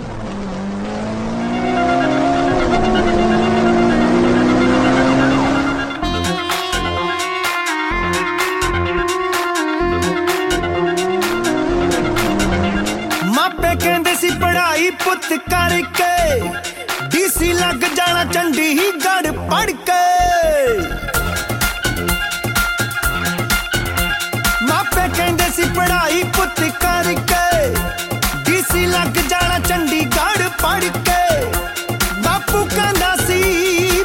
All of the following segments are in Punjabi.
ਮਾਪੇ ਕਹਿੰਦੇ ਸੀ ਪੜ੍ਹਾਈ ਪੁੱਤ ਕਰਕੇ ਡੀਸੀ ਲੱਗ ਜਾਣਾ ਚੰਡੀਗੜ੍ਹ ਪੜ੍ਹ ਕੇ। ਮਾਪੇ ਕਹਿੰਦੇ ਸੀ ਪੜ੍ਹਾਈ ਪੁੱਤ ਕਰਕੇ ਡੀਸੀ ਲੱਗ ਜਾਣਾ ਚੰਡੀਗੜ੍ਹ ਪੜ੍ਹ ਕੇ। ਬਾਪੂ ਕਹਿੰਦਾ ਸੀ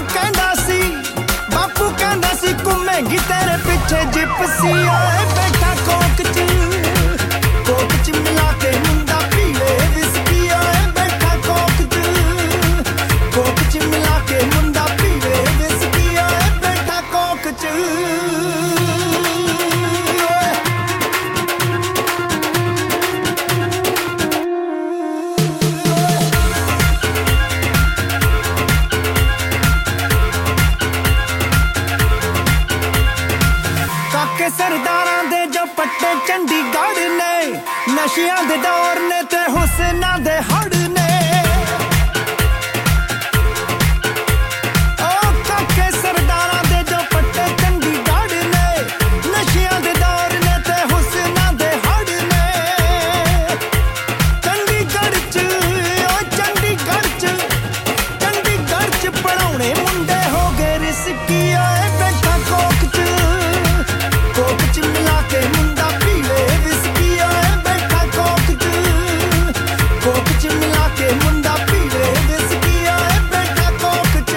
ਬਾਪੂ ਕਹਿੰਦਾ ਸੀ ਘੁੰਮੇਂਗੀ ਤੇਰੇ ਪਿੱਛੇ ਜਿਪਸੀ। ਓਏ ਬੈਠਾ ਕੋਕ ਚ ਮਿਲਾ ਕੇ ਮੁੰਡਾ ਪੀਲੇ ਵਿਸਕੀ। ਓਏ ਬੈਠਾ ਕੋਕ ਚ ਮਿਲਾ ਕੇ ਮੁੰਡਾ ਪੀਲੇ ਵਿਸਕੀ। ਓਏ ਬੈਠਾ ਕੋਕ ਚ ਕਾਕੇ ਸਰਦਾਰਾਂ ਦੇ ਜੋ ਪੱਟੇ ਚੰਡੀਗੜ੍ਹ ਨੇ, ਨਸ਼ਿਆਂ ਦੇ ਦੌਰ ਨੇ ਤੇ ਹੁਸਨਾਂ ਦੇ ਹੜ ਨੇ। ਓ ਕਾਕੇ ਸਰਦਾਰਾਂ ਦੇ ਜੋ ਪੱਟੇ ਚੰਡੀਗੜ੍ਹ ਨੇ, ਨਸ਼ਿਆਂ ਦੇ ਦੌਰ ਨੇ ਤੇ ਹੁਸਨਾਂ ਦੇ ਹੜ ਨੇ। ਚੰਡੀਗੜ੍ਹ ਚ ਪੜਾਉਣੇ ਮੁੰਡੇ ਹੋ ਗਏ ਰਿਸਕੀ। ਓਏ ਬੈਠਾ ਕੋਕ ਚ ਮਿਲਾ ਕੇ ਮੁੰਡਾ ਪੀਲੇ ਵਿਸਕੀ। ਓਏ ਬੈਠਾ ਕੋਕ ਚ ਮਿਲਾ ਕੇ ਮੁੰਡਾ ਪੀਲੇ ਵਿਸਕੀ। ਓਏ ਬੈਠਾ ਕੋਕ ਚ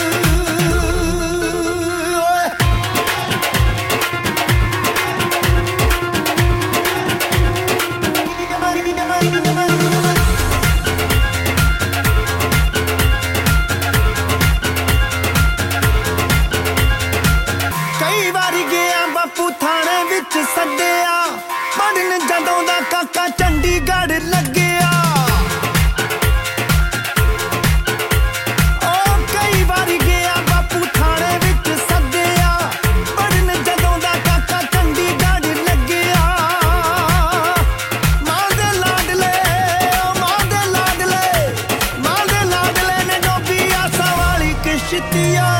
ਕਈ ਵਾਰੀ ਗਿਆ ਬਾਪੂ ਥਾਣੇ ਵਿੱਚ ਸੱਦਿਆ, ਪੜ੍ਹਨ ਜਦੋਂ ਦਾ ਕਾਕਾ ਚੰਡੀਗੜ੍ਹ ਲੱਗਿਆ। ਓ ਕਈ ਵਾਰੀ ਗਿਆ ਬਾਪੂ ਥਾਣੇ ਵਿੱਚ ਸੱਦਿਆ, ਪੜ੍ਹਨ ਜਦੋਂ ਦਾ ਕਾਕਾ ਚੰਡੀਗੜ੍ਹ ਲੱਗਿਆ। ਮਾਂ ਦੇ ਲਾਡਲੇ ਨੇ ਡੋਬੀ ਆਸਾਂ ਵਾਲੀ ਕਿਸ਼ਤੀ।